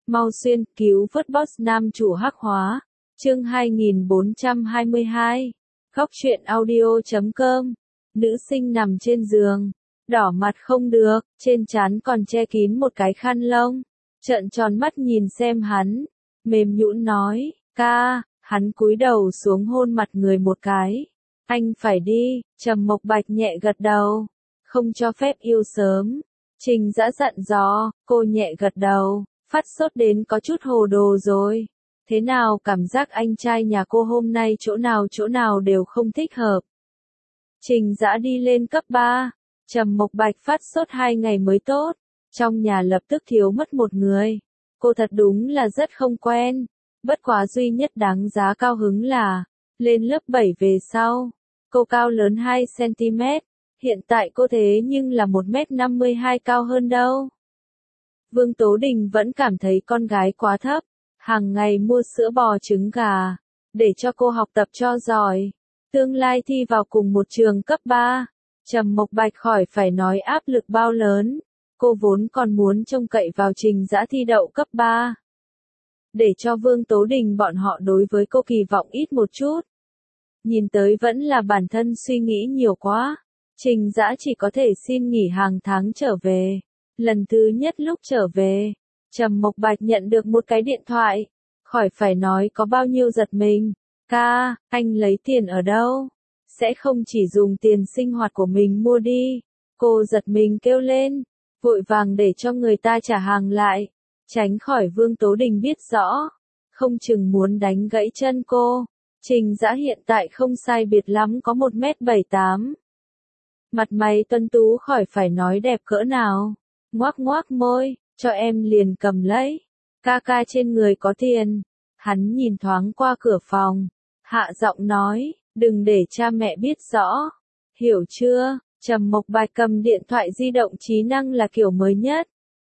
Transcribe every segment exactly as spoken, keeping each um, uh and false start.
Mau xuyên cứu vớt boss nam chủ hắc hóa. Chương hai nghìn bốn trăm hai mươi hai. Góc truyện audio chấm com. Nữ sinh nằm trên giường, đỏ mặt không được, trên trán còn che kín một cái khăn lông. Trợn tròn mắt nhìn xem hắn, mềm nhũn nói, ca, hắn cúi đầu xuống hôn mặt người một cái. Anh phải đi, Trầm Mộc Bạch nhẹ gật đầu, không cho phép yêu sớm. Trình Dã dặn dò, cô nhẹ gật đầu, phát sốt đến có chút hồ đồ rồi. Thế nào cảm giác anh trai nhà cô hôm nay chỗ nào chỗ nào đều không thích hợp. Trình Dã đi lên cấp ba, Trầm Mộc Bạch phát sốt hai ngày mới tốt, trong nhà lập tức thiếu mất một người. Cô thật đúng là rất không quen, bất quá duy nhất đáng giá cao hứng là, lên lớp bảy về sau, cô cao lớn hai xăng-ti-mét, hiện tại cô thế nhưng là một mét năm mươi hai cao hơn đâu. Vương Tố Đình vẫn cảm thấy con gái quá thấp, hàng ngày mua sữa bò trứng gà, để cho cô học tập cho giỏi. Tương lai thi vào cùng một trường cấp ba, Trầm Mộc Bạch khỏi phải nói áp lực bao lớn, cô vốn còn muốn trông cậy vào Trình Dã thi đậu cấp ba. Để cho Vương Tố Đình bọn họ đối với cô kỳ vọng ít một chút. Nhìn tới vẫn là bản thân suy nghĩ nhiều quá, Trình Dã chỉ có thể xin nghỉ hàng tháng trở về. Lần thứ nhất lúc trở về, Trầm Mộc Bạch nhận được một cái điện thoại, khỏi phải nói có bao nhiêu giật mình. Ca, anh lấy tiền ở đâu? Sẽ không chỉ dùng tiền sinh hoạt của mình mua đi. Cô giật mình kêu lên, vội vàng để cho người ta trả hàng lại, tránh khỏi Vương Tố Đình biết rõ, không chừng muốn đánh gãy chân cô. Trình Dã hiện tại không sai biệt lắm có một mét bảy tám. Mặt mày tuấn tú khỏi phải nói đẹp cỡ nào, ngoác ngoác môi, cho em liền cầm lấy. Ca ca trên người có tiền. Hắn nhìn thoáng qua cửa phòng, hạ giọng nói, đừng để cha mẹ biết rõ. Hiểu chưa? Trầm Mộc Bạch cầm điện thoại di động trí năng là kiểu mới nhất.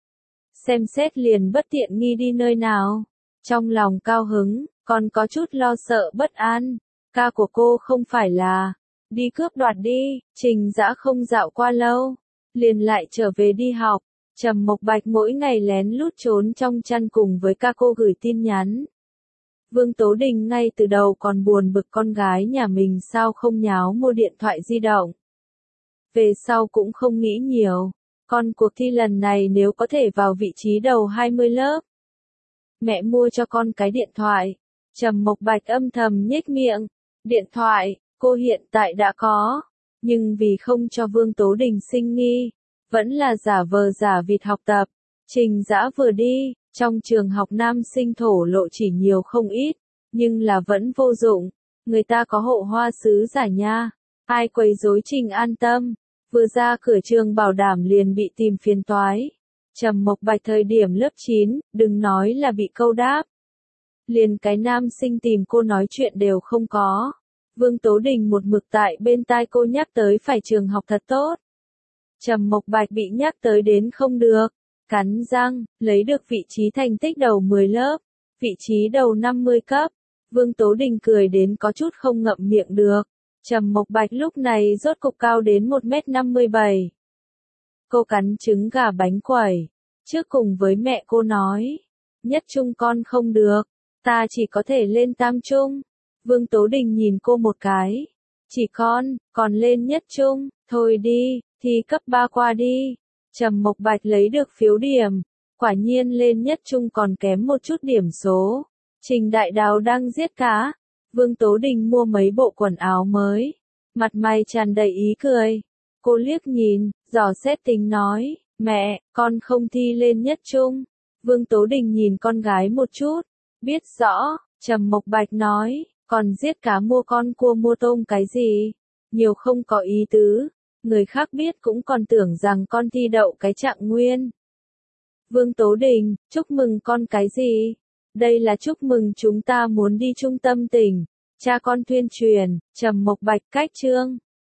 Xem xét liền bất tiện nghi đi nơi nào. Trong lòng cao hứng, còn có chút lo sợ bất an. Ca của cô không phải là đi cướp đoạt đi. Trình Dã không dạo qua lâu, liền lại trở về đi học. Trầm Mộc Bạch mỗi ngày lén lút trốn trong chăn cùng với ca cô gửi tin nhắn. Vương Tố Đình ngay từ đầu còn buồn bực con gái nhà mình sao không nháo mua điện thoại di động. Về sau cũng không nghĩ nhiều, con cuộc thi lần này nếu có thể vào vị trí đầu hai mươi lớp. Mẹ mua cho con cái điện thoại. Trầm Mộc Bạch âm thầm nhếch miệng. Điện thoại, cô hiện tại đã có, nhưng vì không cho Vương Tố Đình sinh nghi, vẫn là giả vờ giả vịt học tập. Trình Dã vừa đi, trong trường học nam sinh thổ lộ chỉ nhiều không ít, nhưng là vẫn vô dụng, người ta có hộ hoa sứ giả nha, ai quấy rối Trình an tâm, vừa ra cửa trường bảo đảm liền bị tìm phiền toái. Trầm Mộc Bạch thời điểm lớp chín, đừng nói là bị câu đáp, liền cái nam sinh tìm cô nói chuyện đều không có. Vương Tố Đình một mực tại bên tai cô nhắc tới phải trường học thật tốt. Trầm Mộc Bạch bị nhắc tới đến không được, cắn răng, lấy được vị trí thành tích đầu mười lớp, vị trí đầu năm mươi cấp. Vương Tố Đình cười đến có chút không ngậm miệng được. Trầm Mộc Bạch lúc này rốt cục cao đến một mét năm mươi bảy. Cô cắn trứng gà bánh quẩy, trước cùng với mẹ cô nói, nhất trung con không được, ta chỉ có thể lên tam trung. Vương Tố Đình nhìn cô một cái, chỉ con, còn lên nhất trung, thôi đi, thi cấp ba qua đi. Trầm Mộc Bạch lấy được phiếu điểm, quả nhiên lên nhất trung còn kém một chút điểm số. Trình Đại Đào đang giết cá. Vương Tố Đình mua mấy bộ quần áo mới, mặt mày tràn đầy ý cười. Cô liếc nhìn, dò xét tính nói, mẹ, con không thi lên nhất trung. Vương Tố Đình nhìn con gái một chút, biết rõ. Trầm Mộc Bạch nói, còn giết cá mua con cua mua tôm cái gì, nhiều không có ý tứ. Người khác biết cũng còn tưởng rằng con thi đậu cái trạng nguyên. Vương Tố Đình, chúc mừng con cái gì? Đây là chúc mừng chúng ta muốn đi trung tâm tỉnh. Cha con tuyên truyền. Trầm Mộc Bạch cách chương.